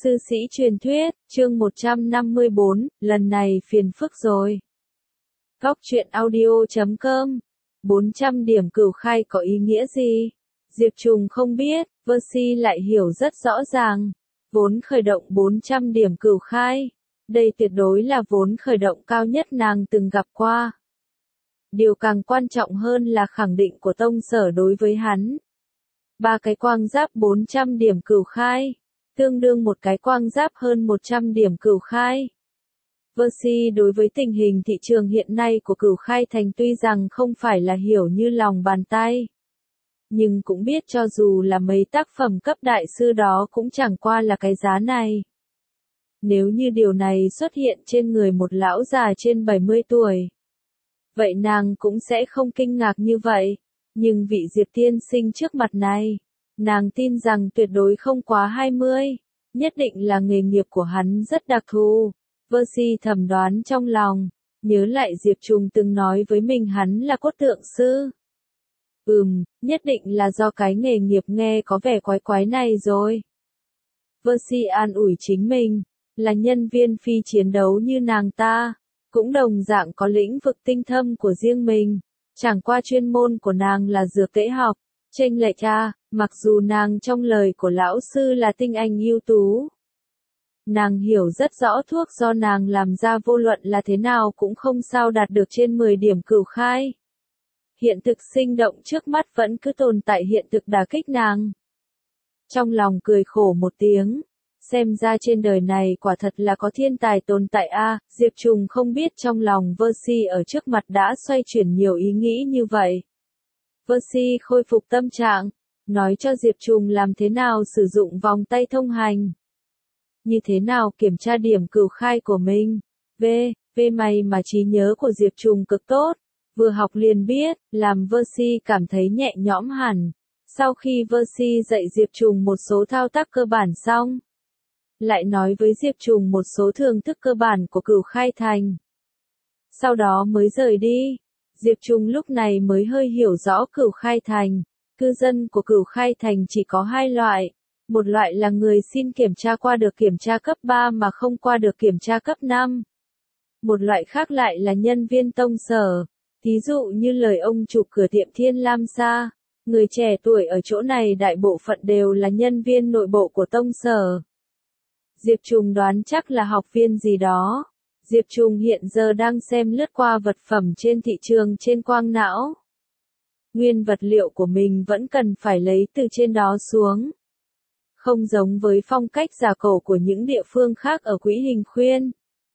Sư sĩ truyền thuyết, chương 154, lần này phiền phức rồi. Góc truyện audio.com 400 điểm cửu khai có ý nghĩa gì? Diệp Trùng không biết, Versi lại hiểu rất rõ ràng. Vốn khởi động 400 điểm cửu khai. Đây tuyệt đối là vốn khởi động cao nhất nàng từng gặp qua. Điều càng quan trọng hơn là khẳng định của tông sở đối với hắn. 3 cái quang giáp 400 điểm cửu khai. Tương đương một cái quang giáp hơn 100 điểm cửu khai. Versi đối với tình hình thị trường hiện nay của cửu khai thành tuy rằng không phải là hiểu như lòng bàn tay. Nhưng cũng biết cho dù là mấy tác phẩm cấp đại sư đó cũng chẳng qua là cái giá này. Nếu như điều này xuất hiện trên người một lão già trên 70 tuổi. Vậy nàng cũng sẽ không kinh ngạc như vậy. Nhưng vị Diệp tiên sinh trước mặt này. Nàng tin rằng tuyệt đối không quá 20, nhất định là nghề nghiệp của hắn rất đặc thù. Versi thầm đoán trong lòng, nhớ lại Diệp Trùng từng nói với mình hắn là cốt tượng sư. Nhất định là do cái nghề nghiệp nghe có vẻ quái quái này rồi. Versi an ủi chính mình, là nhân viên phi chiến đấu như nàng ta, cũng đồng dạng có lĩnh vực tinh thâm của riêng mình, chẳng qua chuyên môn của nàng là dược tễ học. Chênh lệch mặc dù nàng trong lời của lão sư là tinh anh ưu tú. Nàng hiểu rất rõ thuốc do nàng làm ra vô luận là thế nào cũng không sao đạt được trên 10 điểm cửu khai. Hiện thực sinh động trước mắt vẫn cứ tồn tại hiện thực đả kích nàng. Trong lòng cười khổ một tiếng, xem ra trên đời này quả thật là có thiên tài tồn tại Diệp Trùng không biết trong lòng Versi ở trước mặt đã xoay chuyển nhiều ý nghĩ như vậy. Versi khôi phục tâm trạng, nói cho Diệp Trùng làm thế nào sử dụng vòng tay thông hành. Như thế nào kiểm tra điểm cửu khai của mình. May mà trí nhớ của Diệp Trùng cực tốt. Vừa học liền biết, làm Versi cảm thấy nhẹ nhõm hẳn. Sau khi Versi dạy Diệp Trùng một số thao tác cơ bản xong. Lại nói với Diệp Trùng một số thưởng thức cơ bản của cửu khai thành. Sau đó mới rời đi. Diệp Trùng lúc này mới hơi hiểu rõ cửu khai thành. Cư dân của cửu khai thành chỉ có 2 loại. Một loại là người xin kiểm tra qua được kiểm tra cấp 3 mà không qua được kiểm tra cấp 5. Một loại khác lại là nhân viên tông sở. Thí dụ như lời ông chủ cửa tiệm Thiên Lam Sa. Người trẻ tuổi ở chỗ này đại bộ phận đều là nhân viên nội bộ của tông sở. Diệp Trùng đoán chắc là học viên gì đó. Diệp Trùng hiện giờ đang xem lướt qua vật phẩm trên thị trường trên quang não. Nguyên vật liệu của mình vẫn cần phải lấy từ trên đó xuống. Không giống với phong cách giả cổ của những địa phương khác ở Quỹ Hình Khuyên.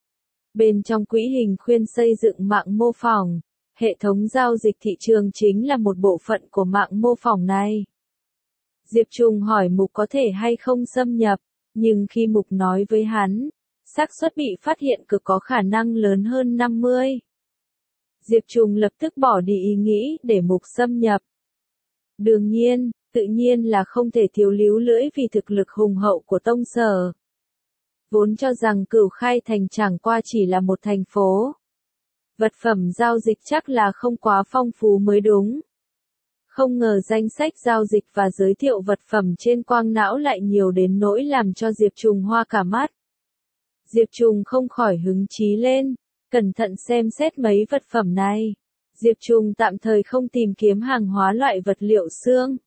Bên trong Quỹ Hình Khuyên xây dựng mạng mô phỏng, hệ thống giao dịch thị trường chính là một bộ phận của mạng mô phỏng này. Diệp Trùng hỏi Mục có thể hay không xâm nhập, nhưng khi Mục nói với hắn, xác suất bị phát hiện cực có khả năng lớn hơn 50. Diệp Trùng lập tức bỏ đi ý nghĩ để Mục xâm nhập. Đương nhiên, tự nhiên là không thể thiếu líu lưỡi vì thực lực hùng hậu của tông sở. Vốn cho rằng cửu khai thành chẳng qua chỉ là một thành phố. Vật phẩm giao dịch chắc là không quá phong phú mới đúng. Không ngờ danh sách giao dịch và giới thiệu vật phẩm trên quang não lại nhiều đến nỗi làm cho Diệp Trùng hoa cả mắt. Diệp Trùng không khỏi hứng chí lên, cẩn thận xem xét mấy vật phẩm này. Diệp Trùng tạm thời không tìm kiếm hàng hóa loại vật liệu xương.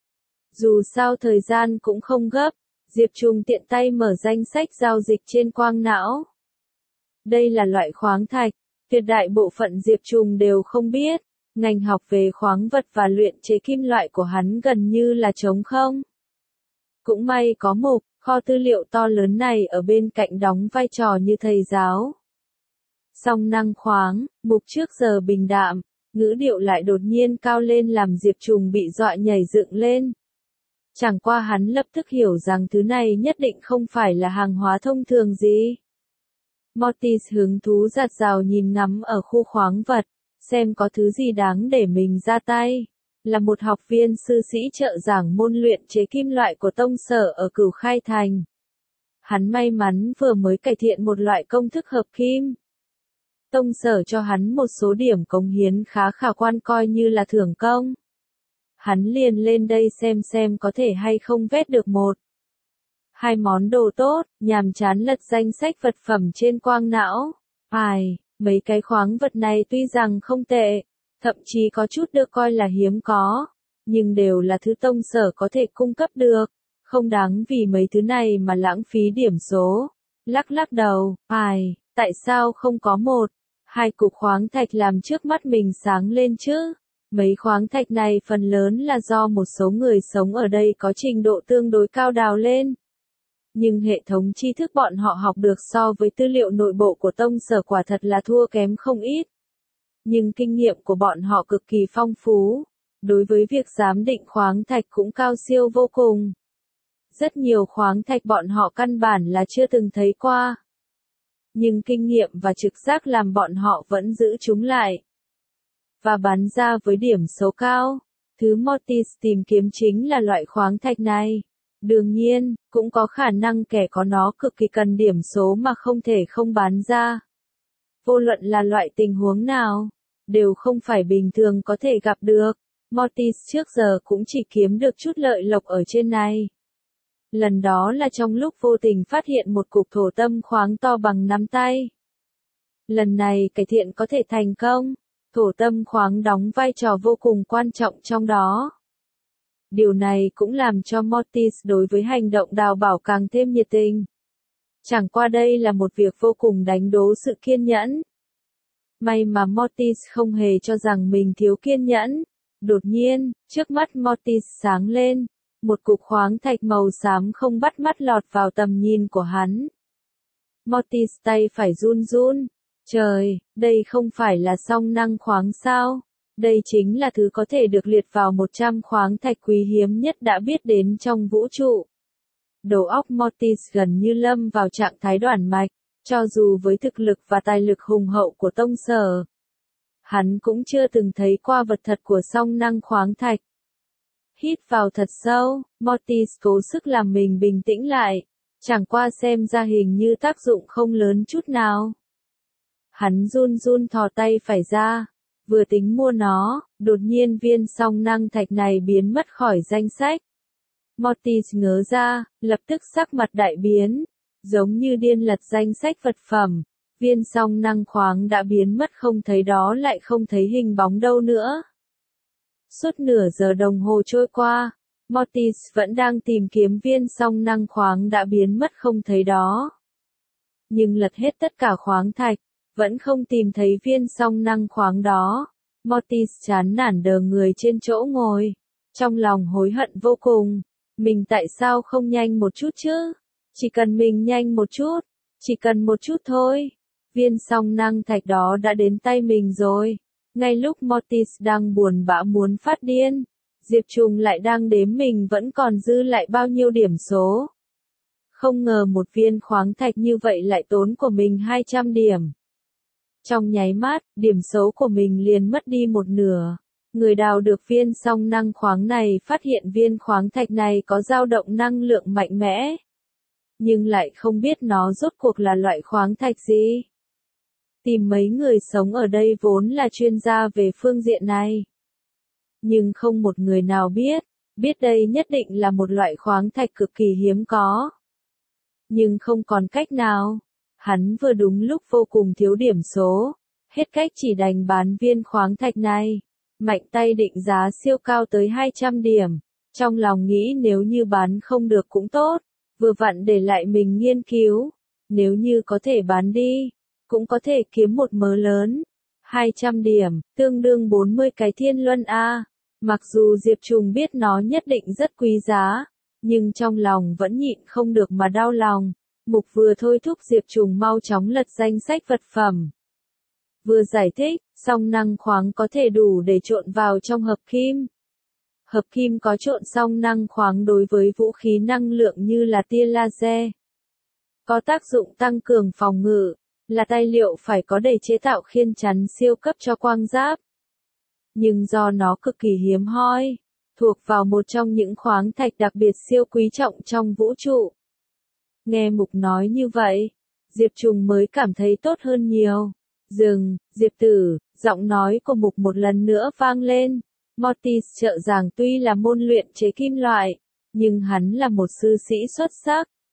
Dù sao thời gian cũng không gấp, Diệp Trùng tiện tay mở danh sách giao dịch trên quang não. Đây là loại khoáng thạch, tuyệt đại bộ phận Diệp Trùng đều không biết, ngành học về khoáng vật và luyện chế kim loại của hắn gần như là trống không. Cũng may có Mục, kho tư liệu to lớn này ở bên cạnh đóng vai trò như thầy giáo. Song năng khoáng, Mục trước giờ bình đạm, ngữ điệu lại đột nhiên cao lên làm Diệp Trùng bị dọa nhảy dựng lên. Chẳng qua hắn lập tức hiểu rằng thứ này nhất định không phải là hàng hóa thông thường gì. Mortis hứng thú giạt rào nhìn ngắm ở khu khoáng vật, xem có thứ gì đáng để mình ra tay. Là một học viên sư sĩ trợ giảng môn luyện chế kim loại của tông sở ở Cửu Khai Thành. Hắn may mắn vừa mới cải thiện một loại công thức hợp kim. Tông sở cho hắn một số điểm cống hiến khá khả quan coi như là thưởng công. Hắn liền lên đây xem có thể hay không vét được một Hai món đồ tốt, nhàm chán lật danh sách vật phẩm trên quang não. Mấy cái khoáng vật này tuy rằng không tệ, thậm chí có chút được coi là hiếm có, nhưng đều là thứ tông sở có thể cung cấp được, không đáng vì mấy thứ này mà lãng phí điểm số. Lắc đầu, tại sao không có một, hai cục khoáng thạch làm trước mắt mình sáng lên chứ? Mấy khoáng thạch này phần lớn là do một số người sống ở đây có trình độ tương đối cao đào lên. Nhưng hệ thống tri thức bọn họ học được so với tư liệu nội bộ của tông sở quả thật là thua kém không ít. Nhưng kinh nghiệm của bọn họ cực kỳ phong phú. Đối với việc giám định khoáng thạch cũng cao siêu vô cùng. Rất nhiều khoáng thạch bọn họ căn bản là chưa từng thấy qua. Nhưng kinh nghiệm và trực giác làm bọn họ vẫn giữ chúng lại. Và bán ra với điểm số cao. Thứ Mortis tìm kiếm chính là loại khoáng thạch này. Đương nhiên, cũng có khả năng kẻ có nó cực kỳ cần điểm số mà không thể không bán ra. Vô luận là loại tình huống nào, đều không phải bình thường có thể gặp được. Mortis trước giờ cũng chỉ kiếm được chút lợi lộc ở trên này. Lần đó là trong lúc vô tình phát hiện một cục thổ tâm khoáng to bằng nắm tay. Lần này cải thiện có thể thành công, thổ tâm khoáng đóng vai trò vô cùng quan trọng trong đó. Điều này cũng làm cho Mortis đối với hành động đào bảo càng thêm nhiệt tình. Chẳng qua đây là một việc vô cùng đánh đố sự kiên nhẫn. May mà Mortis không hề cho rằng mình thiếu kiên nhẫn. Đột nhiên, trước mắt Mortis sáng lên, một cục khoáng thạch màu xám không bắt mắt lọt vào tầm nhìn của hắn. Mortis tay phải run run. Trời, đây không phải là song năng khoáng sao? Đây chính là thứ có thể được liệt vào 100 khoáng thạch quý hiếm nhất đã biết đến trong vũ trụ. Đầu óc Mortis gần như lâm vào trạng thái đoản mạch, cho dù với thực lực và tài lực hùng hậu của tông sở. Hắn cũng chưa từng thấy qua vật thật của song năng khoáng thạch. Hít vào thật sâu, Mortis cố sức làm mình bình tĩnh lại, chẳng qua xem ra hình như tác dụng không lớn chút nào. Hắn run run thò tay phải ra, vừa tính mua nó, đột nhiên viên song năng thạch này biến mất khỏi danh sách. Mortis ngớ ra, lập tức sắc mặt đại biến, giống như điên lật danh sách vật phẩm. Viên song năng khoáng đã biến mất không thấy đó lại không thấy hình bóng đâu nữa. Suốt nửa giờ đồng hồ trôi qua, Mortis vẫn đang tìm kiếm viên song năng khoáng đã biến mất không thấy đó. Nhưng lật hết tất cả khoáng thạch, vẫn không tìm thấy viên song năng khoáng đó. Mortis chán nản đờ người trên chỗ ngồi, trong lòng hối hận vô cùng. Mình tại sao không nhanh một chút chứ? Chỉ cần mình nhanh một chút, chỉ cần một chút thôi. Viên song năng thạch đó đã đến tay mình rồi. Ngay lúc Mortis đang buồn bã muốn phát điên, Diệp Trùng lại đang đếm mình vẫn còn dư lại bao nhiêu điểm số. Không ngờ một viên khoáng thạch như vậy lại tốn của mình 200 điểm. Trong nháy mắt, điểm số của mình liền mất đi một nửa. Người đào được viên song năng khoáng này phát hiện viên khoáng thạch này có dao động năng lượng mạnh mẽ. Nhưng lại không biết nó rốt cuộc là loại khoáng thạch gì. Tìm mấy người sống ở đây vốn là chuyên gia về phương diện này. Nhưng không một người nào biết đây nhất định là một loại khoáng thạch cực kỳ hiếm có. Nhưng không còn cách nào. Hắn vừa đúng lúc vô cùng thiếu điểm số. Hết cách chỉ đành bán viên khoáng thạch này. Mạnh tay định giá siêu cao tới 200 điểm. Trong lòng nghĩ nếu như bán không được cũng tốt. Vừa vặn để lại mình nghiên cứu. Nếu như có thể bán đi, cũng có thể kiếm một mớ lớn. 200 điểm, tương đương 40 cái thiên luân A. Mặc dù Diệp Trùng biết nó nhất định rất quý giá, nhưng trong lòng vẫn nhịn không được mà đau lòng. Mục vừa thôi thúc Diệp Trùng mau chóng lật danh sách vật phẩm. Vừa giải thích, song năng khoáng có thể đủ để trộn vào trong hợp kim. Hợp kim có trộn song năng khoáng đối với vũ khí năng lượng như là tia laser. Có tác dụng tăng cường phòng ngự, là tài liệu phải có để chế tạo khiên chắn siêu cấp cho quang giáp. Nhưng do nó cực kỳ hiếm hoi, thuộc vào một trong những khoáng thạch đặc biệt siêu quý trọng trong vũ trụ. Nghe Mục nói như vậy, Diệp Trùng mới cảm thấy tốt hơn nhiều. Dừng, Diệp tử, giọng nói của Mục một lần nữa vang lên. Mortis trợ giảng tuy là môn luyện chế kim loại, nhưng hắn là một sư sĩ xuất sắc,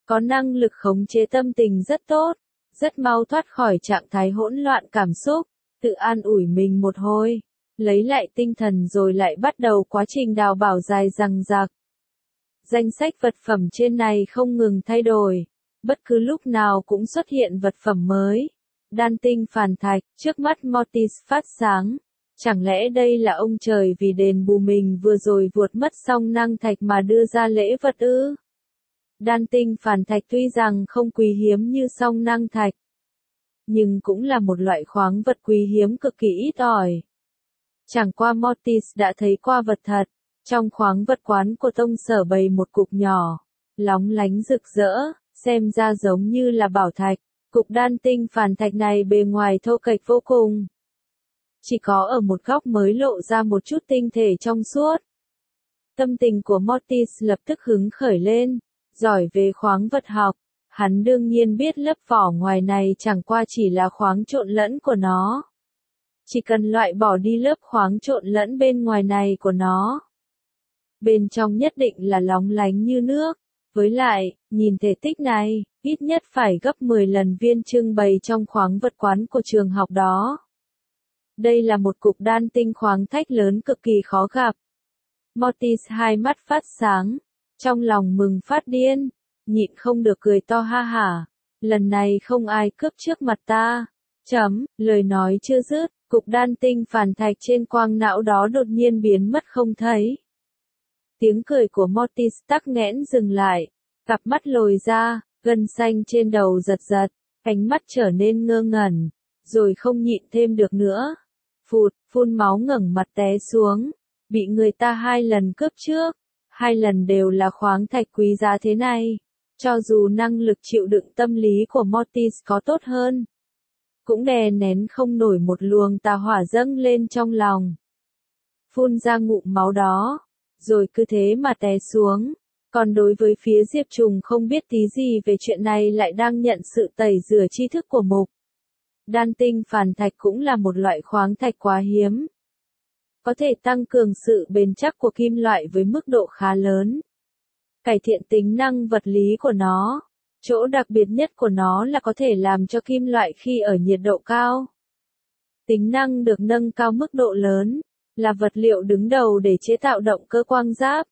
có năng lực khống chế tâm tình rất tốt, rất mau thoát khỏi trạng thái hỗn loạn cảm xúc, tự an ủi mình một hồi, lấy lại tinh thần rồi lại bắt đầu quá trình đào bảo dài dằng dặc. Danh sách vật phẩm trên này không ngừng thay đổi, bất cứ lúc nào cũng xuất hiện vật phẩm mới. Đan tinh phản thạch, trước mắt Mortis phát sáng. Chẳng lẽ đây là ông trời vì đền bù mình vừa rồi vuột mất song năng thạch mà đưa ra lễ vật ư? Đan tinh phản thạch tuy rằng không quý hiếm như song năng thạch, nhưng cũng là một loại khoáng vật quý hiếm cực kỳ ít ỏi. Chẳng qua Mortis đã thấy qua vật thật, trong khoáng vật quán của tông sở bày một cục nhỏ, lóng lánh rực rỡ, xem ra giống như là bảo thạch. Cục đan tinh phản thạch này bề ngoài thô kệch vô cùng. Chỉ có ở một góc mới lộ ra một chút tinh thể trong suốt. Tâm tình của Mortis lập tức hứng khởi lên, giỏi về khoáng vật học. Hắn đương nhiên biết lớp vỏ ngoài này chẳng qua chỉ là khoáng trộn lẫn của nó. Chỉ cần loại bỏ đi lớp khoáng trộn lẫn bên ngoài này của nó. Bên trong nhất định là lóng lánh như nước. Với lại, nhìn thể tích này, ít nhất phải gấp 10 lần viên trưng bày trong khoáng vật quán của trường học đó. Đây là một cục đan tinh khoáng thạch lớn cực kỳ khó gặp. Mortis hai mắt phát sáng, trong lòng mừng phát điên, nhịn không được cười to ha hả. Lần này không ai cướp trước mặt ta. Lời nói chưa dứt, cục đan tinh phản thạch trên quang não đó đột nhiên biến mất không thấy. Tiếng cười của Mortis tắc nghẽn dừng lại, cặp mắt lồi ra, gân xanh trên đầu giật giật, ánh mắt trở nên ngơ ngẩn, rồi không nhịn thêm được nữa. Phun máu ngẩng mặt té xuống, bị người ta 2 lần cướp trước, 2 lần đều là khoáng thạch quý giá thế này. Cho dù năng lực chịu đựng tâm lý của Mortis có tốt hơn, cũng đè nén không nổi một luồng tà hỏa dâng lên trong lòng. Phun ra ngụm máu đó, rồi cứ thế mà té xuống. Còn đối với phía Diệp Trùng không biết tí gì về chuyện này lại đang nhận sự tẩy rửa tri thức của Mục. Đan tinh phản thạch cũng là một loại khoáng thạch quá hiếm. Có thể tăng cường sự bền chắc của kim loại với mức độ khá lớn. Cải thiện tính năng vật lý của nó. Chỗ đặc biệt nhất của nó là có thể làm cho kim loại khi ở nhiệt độ cao. Tính năng được nâng cao mức độ lớn, là vật liệu đứng đầu để chế tạo động cơ quang giáp.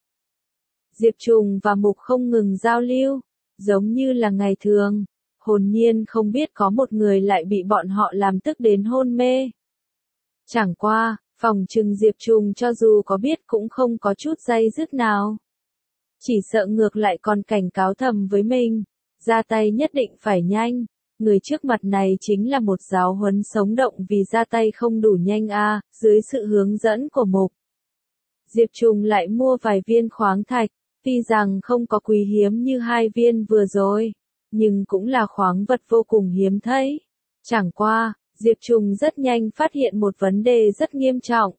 Diệp Trùng và Mục không ngừng giao lưu, giống như là ngày thường, hồn nhiên không biết có một người lại bị bọn họ làm tức đến hôn mê. Chẳng qua, phòng trừng Diệp Trùng cho dù có biết cũng không có chút day dứt nào. Chỉ sợ ngược lại còn cảnh cáo thầm với mình, ra tay nhất định phải nhanh, người trước mặt này chính là một giáo huấn sống động vì ra tay không đủ nhanh dưới sự hướng dẫn của Mục. Diệp Trùng lại mua vài viên khoáng thạch, tuy rằng không có quý hiếm như 2 viên vừa rồi, nhưng cũng là khoáng vật vô cùng hiếm thấy. Chẳng qua, Diệp Trùng rất nhanh phát hiện một vấn đề rất nghiêm trọng.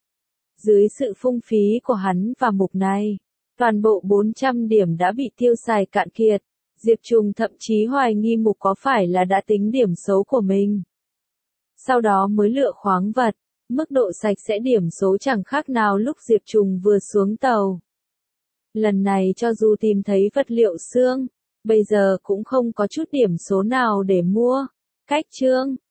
Dưới sự phung phí của hắn và Mục này, toàn bộ 400 điểm đã bị tiêu xài cạn kiệt. Diệp Trùng thậm chí hoài nghi Mục có phải là đã tính điểm số của mình. Sau đó mới lựa khoáng vật, mức độ sạch sẽ điểm số chẳng khác nào lúc Diệp Trùng vừa xuống tàu. Lần này cho dù tìm thấy vật liệu xương, bây giờ cũng không có chút điểm số nào để mua. Cách chương